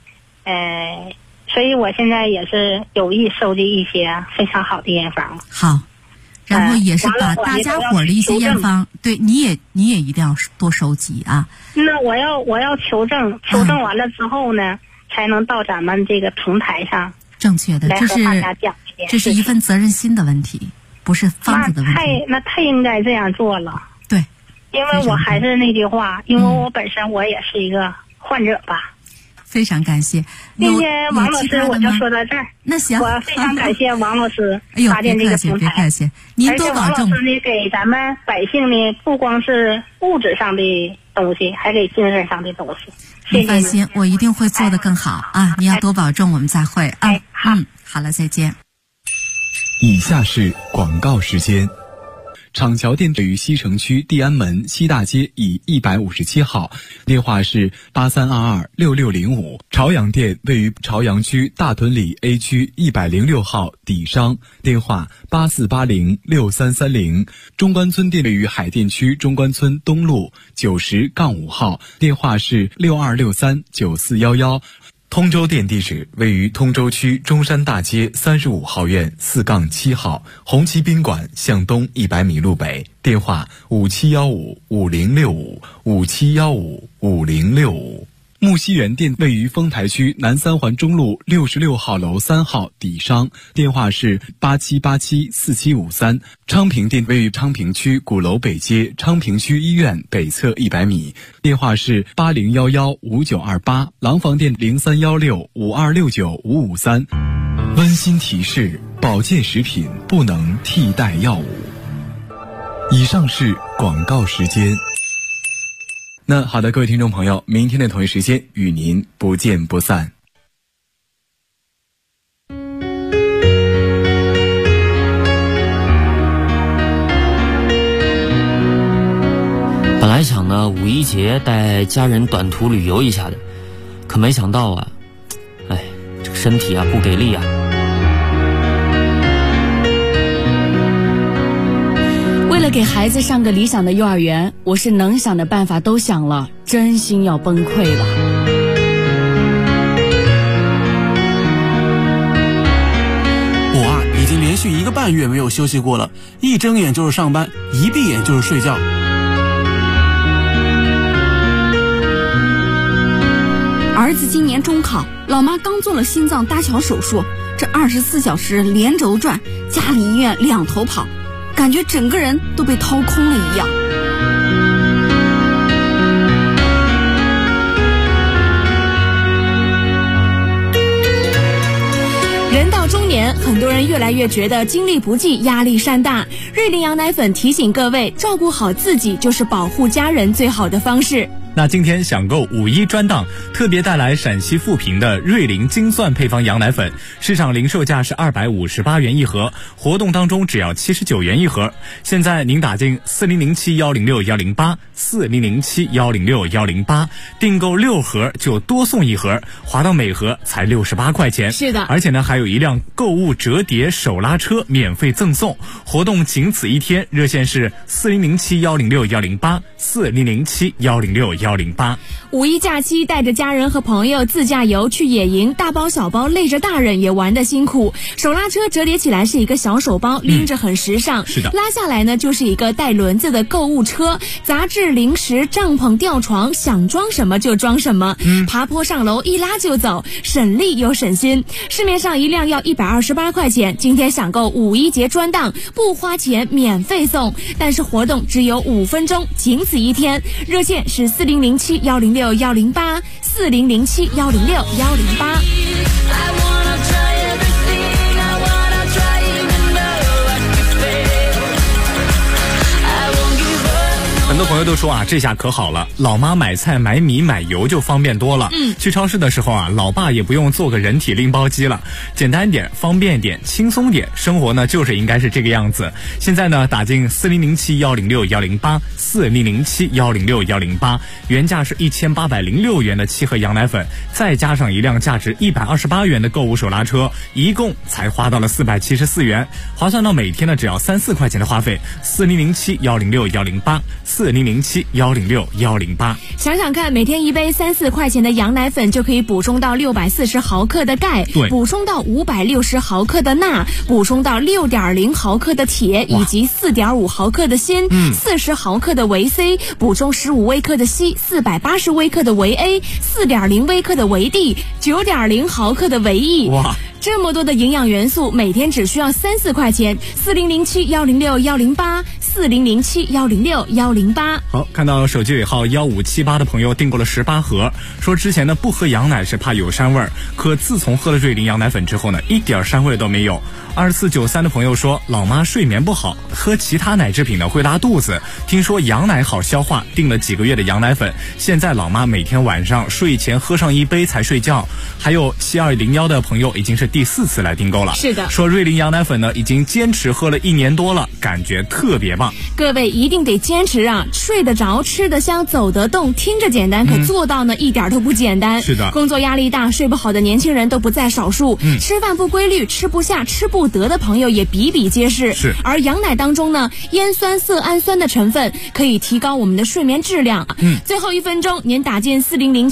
所以我现在也是有意收集一些非常好的验方。 好，然后也是把大家伙的一些验方，对，你也一定要多收集啊。 那我要求证完了之后呢，才能到咱们这个平台上正确的，这是一份责任心的问题。不是方子的问题， 那太应该这样做了。 对， 因为我还是那句话，因为我本身我也是一个患者吧。 非常感谢。 今天王老师我就说到这儿。 那行， 我非常感谢王老师搭建这个平台。别客气，您多保重。 而且王老师呢，给咱们百姓呢，不光是物质上的东西，还给精神上的东西。 你放心，我一定会做得更好啊！你要多保重，我们再会啊。好了，再见。 以下是广告时间。厂桥店位于西城区地安门西大街以157号，电话是83226605。朝阳店位于朝阳区大屯里 A 区106号底商，电话84806330。中关村店位于海淀区中关村东路90-5号，电话是62639411。通州店地址位于通州区中山大街35号院4-7号，红旗宾馆向东100米路北，电话57155065，57155065。木樨园店位于丰台区南三环中路66号楼3号底商，电话是87874753。昌平店位于昌平区鼓楼北街昌平区医院北侧100米，电话是80115928。廊坊店031652695553。温馨提示：保健食品不能替代药物。 以上是广告时间。那好的，各位听众朋友，明天的同一时间与您不见不散。 本来想呢五一节带家人短途旅游一下的，可没想到啊，这个身体啊不给力啊。 为了给孩子上个理想的幼儿园，我是能想的办法都想了，真心要崩溃了。 我已经连续1个半月没有休息过了，一睁眼就是上班，一闭眼就是睡觉。 儿子今年中考，老妈刚做了心脏搭桥手术，这24小时连轴转，家里医院2头跑，感觉整个人都被掏空了一样。人到中年，很多人越来越觉得精力不济，压力山大。瑞麟羊奶粉提醒各位，照顾好自己就是保护家人最好的方式。 那今天享购5·1专档，特别带来陕西富平的瑞麟精算配方羊奶粉，市场零售价是258元一盒，活动当中只要79元一盒。现在您打进4007106108，4007106108，订购6盒就多送1盒，划到每盒才68块钱。 是的， 而且呢还有一辆购物折叠手拉车免费赠送，活动仅此一天，热线是4007106108，4007106108。 五一假期带着家人和朋友自驾游去野营，大包小包累着大人也玩得辛苦。手拉车折叠起来是一个小手包，拎着很时尚。 是的， 拉下来呢就是一个带轮子的购物车，杂志、零食、帐篷、吊床，想装什么就装什么。爬坡上楼一拉就走，省力又省心。市面上一辆要128块钱，今天享购五一节专档，不花钱免费送，但是活动只有5分钟，仅此一天。热线是4007106108，4007106108。 很多朋友都说啊，这下可好了，老妈买菜买米买油就方便多了。去超市的时候啊，老爸也不用做个人体拎包机了，简单点，方便点，轻松点，生活呢就是应该是这个样子。现在呢打进4007106108，4007106108，原价是1806元的7盒羊奶粉，再加上一辆价值128元的购物手拉车，一共才花到了474元，划算到每天呢只要3-4块钱的花费。4007106108，4007106108。 想想看，每天一杯3-4块钱的羊奶粉就可以补充到640毫克的钙，补充到560毫克的钠，补充到6.0毫克的铁，以及4.5毫克的锌，40毫克的维 C， 补充15微克的硒，480微克的维 A，4.0 微克的维 D，9.0 毫克的维 E。 哇！ 这么多的营养元素，每天只需要3-4块钱。4007106108，4007106108。 好，看到手机尾号1578的朋友订购了18盒，说之前呢不喝羊奶是怕有膻味儿，可自从喝了瑞麟羊奶粉之后呢，一点膻味都没有。2493的朋友说，老妈睡眠不好，喝其他奶制品呢会拉肚子，听说羊奶好消化，订了几个月的羊奶粉，现在老妈每天晚上睡前喝上1杯才睡觉。还有7201的朋友已经是第4次来订购了， 是的， 说瑞麟羊奶粉呢已经坚持喝了1年多了，感觉特别棒。 各位一定得坚持啊！睡得着，吃得香，走得动，听着简单，可做到呢一点都不简单。 是的， 工作压力大，睡不好的年轻人都不在少数，吃饭不规律，吃不下，吃不得的朋友也比比皆是。 是， 而羊奶当中呢，烟酸色氨酸的成分可以提高我们的睡眠质量。最后1分钟，您打进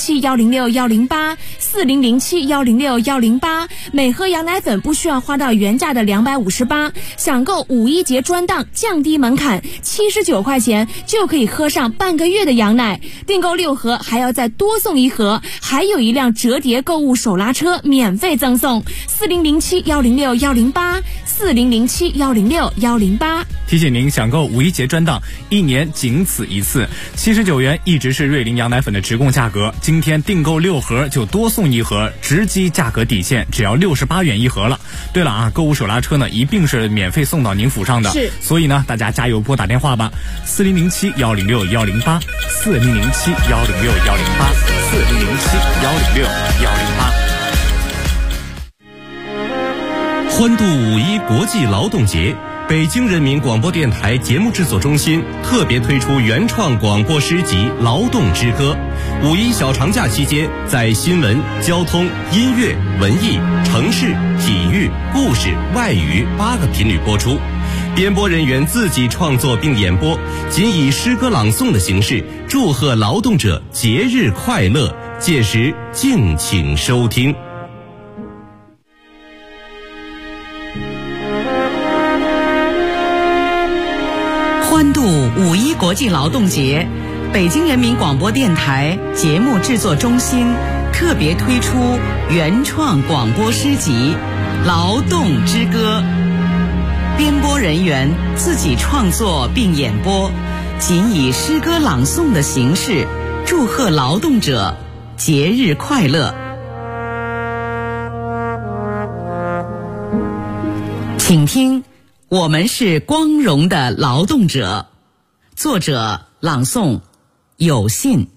4007106108，4007106108，每盒羊奶粉不需要花到原价的258，享购五一节专档，降低门槛，79块钱就可以喝上半个月的羊奶。订购6盒还要再多送1盒，还有一辆折叠购物手拉车免费赠送。4007106108。 4007-106-108。 提醒您，享购五一节专档1年仅此一次，79元一直是瑞麟羊奶粉的直供价格。今天订购6盒就多送1盒，直击价格底线，只要68元1盒了。对了啊，购物手拉车呢一并是免费送到您府上的， 是。 所以呢，大家加油拨打电话吧，4007-106-108，4007-106-108，4007-106-108。 欢度五一国际劳动节，北京人民广播电台节目制作中心特别推出原创广播诗集《劳动之歌》。五一小长假期间，在新闻、交通、音乐、文艺、城市、体育、故事、外语8个频率播出。编播人员自己创作并演播，仅以诗歌朗诵的形式祝贺劳动者节日快乐，届时敬请收听。 欢度五一国际劳动节，北京人民广播电台节目制作中心特别推出原创广播诗集《劳动之歌》，编播人员自己创作并演播，仅以诗歌朗诵的形式祝贺劳动者节日快乐。请听，我们是光荣的劳动者。作者朗诵有信。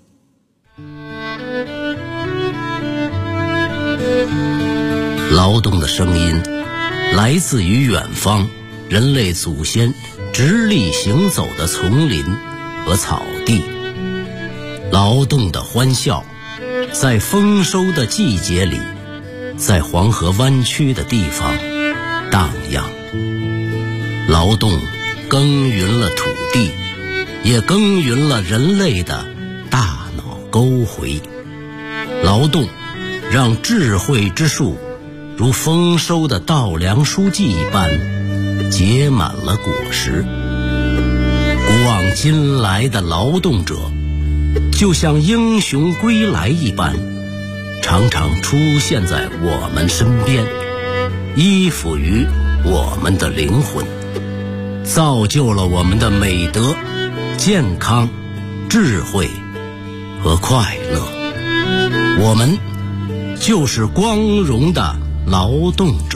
劳动的声音来自于远方，人类祖先直立行走的丛林和草地。劳动的欢笑在丰收的季节里，在黄河湾区的地方荡漾。劳动耕耘了土地，也耕耘了人类的大脑沟回。劳动让智慧之树如丰收的稻粱蔬稷一般结满了果实。古往今来的劳动者就像英雄归来一般，常常出现在我们身边，依附于我们的灵魂，造就了我们的美德、健康、智慧和快乐。我们就是光荣的劳动者。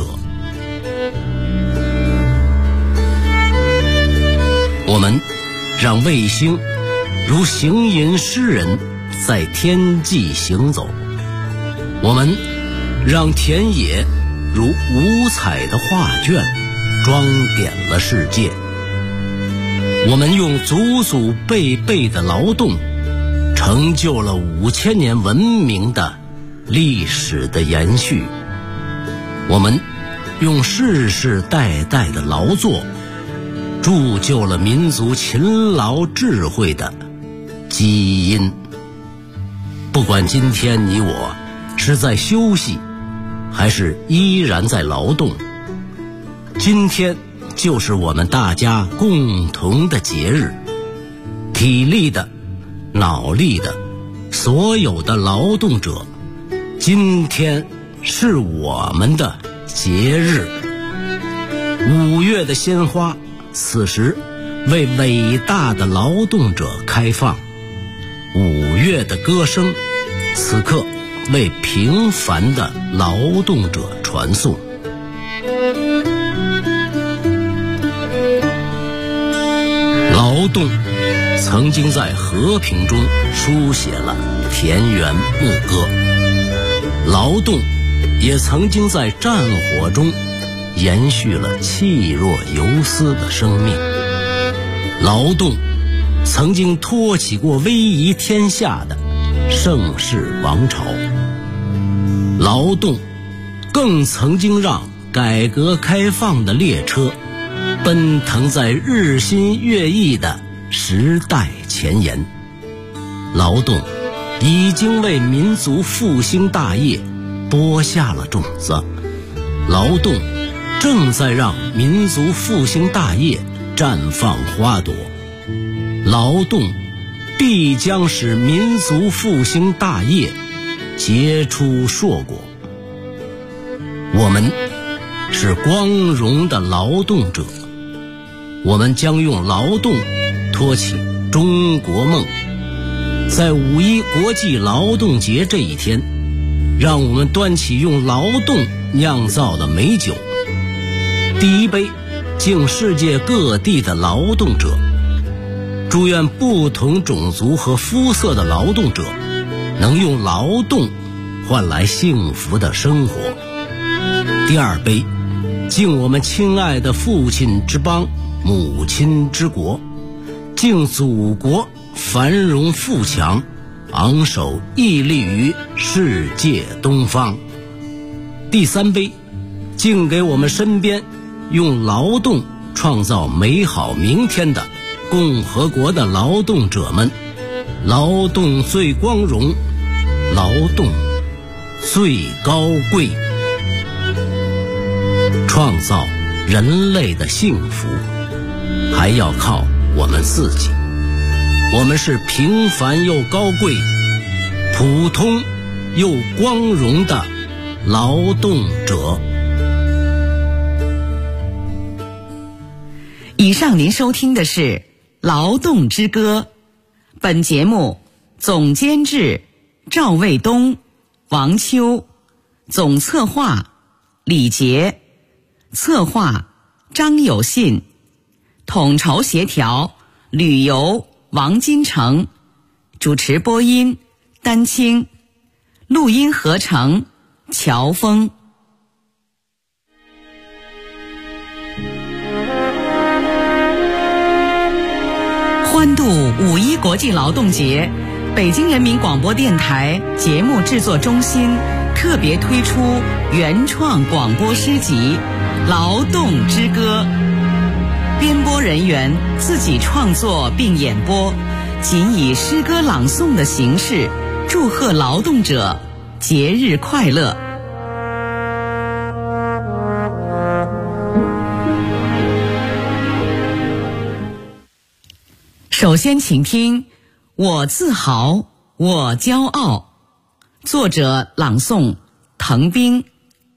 我们让卫星如行吟诗人在天际行走，我们让田野如五彩的画卷装点了世界。我们用祖祖辈辈的劳动成就了5000年文明的历史的延续。我们用世世代代的劳作铸就了民族勤劳智慧的基因。不管今天你我是在休息还是依然在劳动，今天就是我们大家共同的节日。体力的、脑力的所有的劳动者，今天是我们的节日。5月的鲜花此时为伟大的劳动者开放，5月的歌声此刻为平凡的劳动者传颂。劳动曾经在和平中书写了田园牧歌，劳动也曾经在战火中延续了气若游丝的生命。劳动曾经托起过威仪天下的盛世王朝，劳动更曾经让改革开放的列车奔腾在日新月异的时代前沿。劳动已经为民族复兴大业播下了种子，劳动正在让民族复兴大业绽放花朵，劳动必将使民族复兴大业结出硕果。我们是光荣的劳动者。我们将用劳动托起中国梦。在五一国际劳动节这一天，让我们端起用劳动酿造的美酒，第一杯敬世界各地的劳动者，祝愿不同种族和肤色的劳动者能用劳动换来幸福的生活。第二杯敬我们亲爱的父亲之邦，母亲之国，敬祖国繁荣富强，昂首屹立于世界东方。第三杯敬给我们身边用劳动创造美好明天的共和国的劳动者们。劳动最光荣，劳动最高贵。创造人类的幸福还要靠我们自己。我们是平凡又高贵，普通又光荣的劳动者。 以上您收听的是《劳动之歌》，本节目总监制赵卫东、王秋，总策划李杰，策划张有信，统筹协调旅游王金成，主持播音丹青，录音合成乔峰。欢度五一国际劳动节，北京人民广播电台节目制作中心特别推出原创广播诗集《劳动之歌》，编播人员自己创作并演播，仅以诗歌朗诵的形式祝贺劳动者节日快乐。首先请听《我自豪，我骄傲》，作者朗诵滕斌。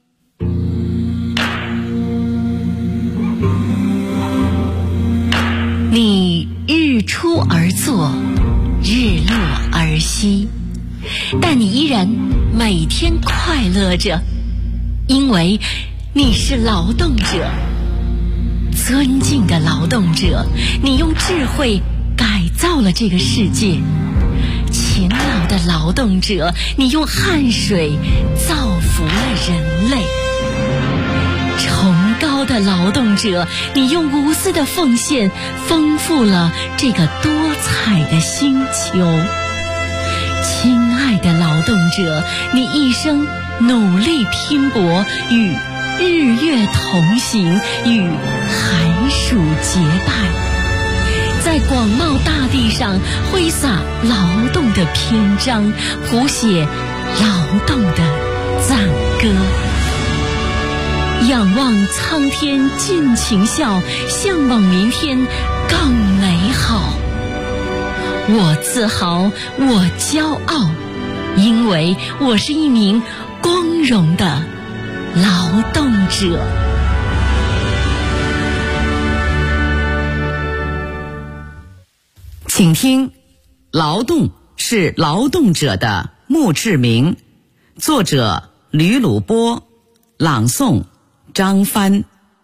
你日出而作，日落而息，但你依然每天快乐着，因为你是劳动者，尊敬的劳动者，你用智慧改造了这个世界。勤劳的劳动者，你用汗水造福了人类。崇高的劳动者，你用无私的奉献丰富了这个多彩的星球。亲爱的劳动者，你一生努力拼搏，与日月同行，与寒暑结伴，在广袤大地上挥洒劳动的篇章，谱写劳动的赞歌。仰望苍天尽情笑，向往明天更美好。我自豪，我骄傲，因为我是一名光荣的劳动者。 请听《劳动是劳动者的墓志铭》，作者吕鲁波，朗诵张帆。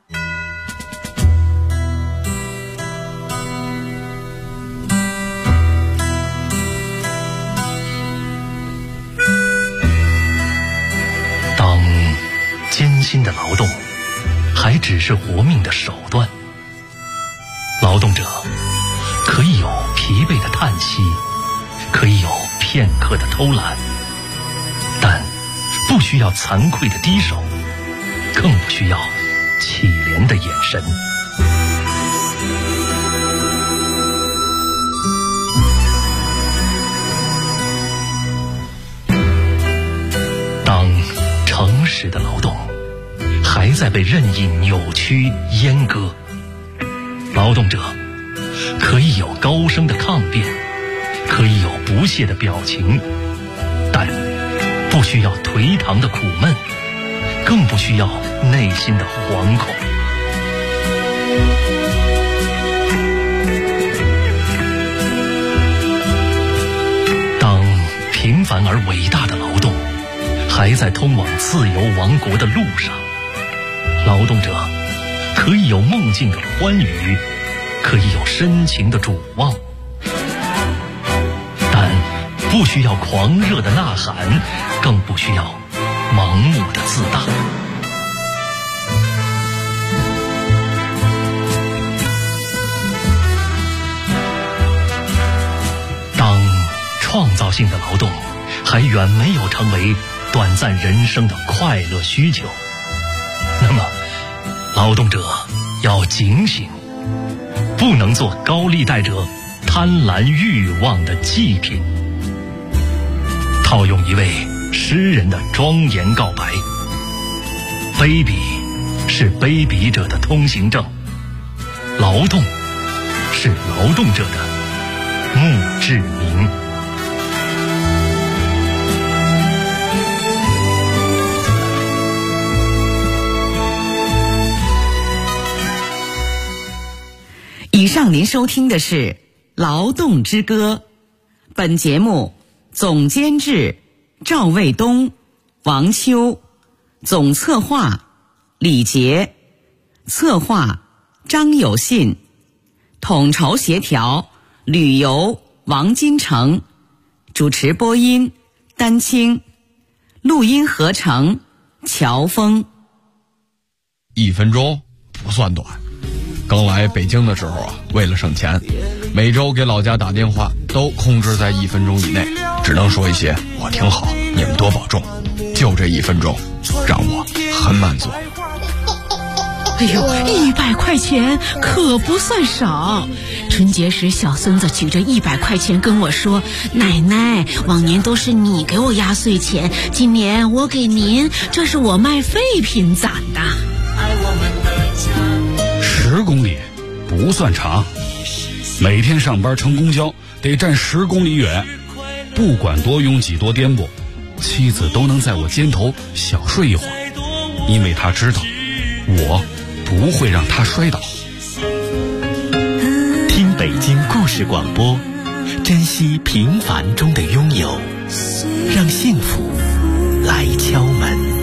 当艰辛的劳动还只是活命的手段，劳动者可以有疲惫的叹息，可以有片刻的偷懒，但不需要惭愧的低手，更不需要乞怜的眼神。当诚实的劳动还在被任意扭曲阉割，劳动者可以有高声的抗辩，可以有不屑的表情，但不需要颓唐的苦闷， 更不需要内心的惶恐。当平凡而伟大的劳动还在通往自由王国的路上，劳动者可以有梦境的欢愉，可以有深情的瞩望，但不需要狂热的呐喊，更不需要盲目的自大。当创造性的劳动还远没有成为短暂人生的快乐需求，那么劳动者要警醒，不能做高利贷者贪婪欲望的祭品。套用一位诗人的庄严告白：卑鄙是卑鄙者的通行证，劳动是劳动者的墓志铭。 以上您收听的是《劳动之歌》，本节目总监制赵卫东、王秋，总策划李杰，策划张有信，统筹协调旅游王金成，主持播音丹青，录音合成乔峰。 1分钟不算短。刚来北京的时候啊，为了省钱，每周给老家打电话都控制在1分钟以内，只能说一些我挺好，你们多保重，就这1分钟让我很满足。 哎呦，100块钱可不算少。春节时小孙子举着100块钱跟我说，奶奶，往年都是你给我压岁钱，今年我给您，这是我卖废品攒的。 10公里不算长，每天上班乘公交得站10公里远，不管多拥挤多颠簸，妻子都能在我肩头小睡一会儿，因为她知道我不会让她摔倒。 听北京故事广播，珍惜平凡中的拥有，让幸福来敲门。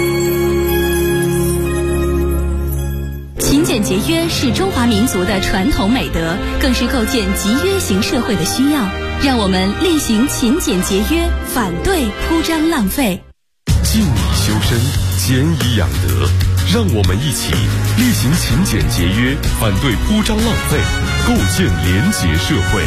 勤俭节约是中华民族的传统美德，更是构建集约型社会的需要。让我们厉行勤俭节约，反对铺张浪费。 静以修身，俭以养德。让我们一起厉行勤俭节约，反对铺张浪费，构建廉洁社会。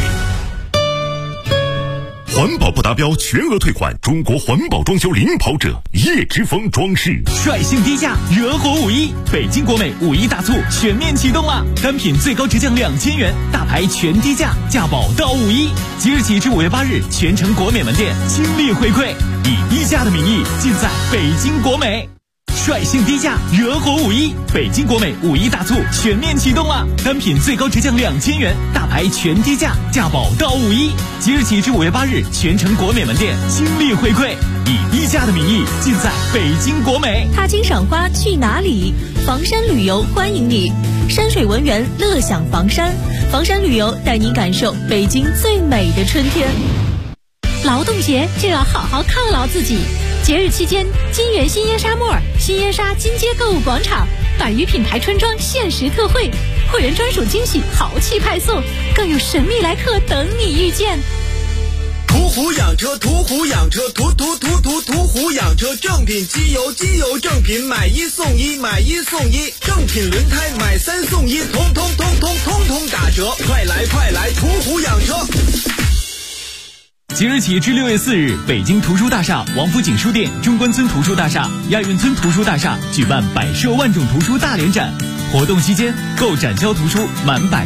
环保不达标全额退款，中国环保装修领跑者叶之峰装饰率性低价，惹火5·1，北京国美5·1大促全面启动了，单品最高直降2000元，大牌全低价，价保到5·1。即日起至5月8日，全城国美门店倾力回馈，以低价的名义，尽在北京国美。率性低价，惹火5·1，北京国美5·1大促全面启动了，单品最高直降2000元，大牌全低价，价保到5·1。即日起至5月8日，全城国美门店倾力回馈，以低价的名义，尽在北京国美。 踏青赏花去哪里？房山旅游欢迎你，山水文园乐享房山，房山旅游带你感受北京最美的春天。劳动节就要好好犒劳自己。节日期间，金源新烟纱莫尔、新烟纱金街购物广场100余品牌春装限时特惠，会员专属惊喜豪气派送，更有神秘来客等你遇见。 途虎养车，途虎养车，途虎养车，正品机油，机油正品买1送1，买1送1，正品轮胎买3送1，通通打折，快来，途虎养车。 即日起至6月4日，北京图书大厦、王府井书店、中关村图书大厦、亚运村图书大厦举办百设万种图书大联展，活动期间购展销图书满100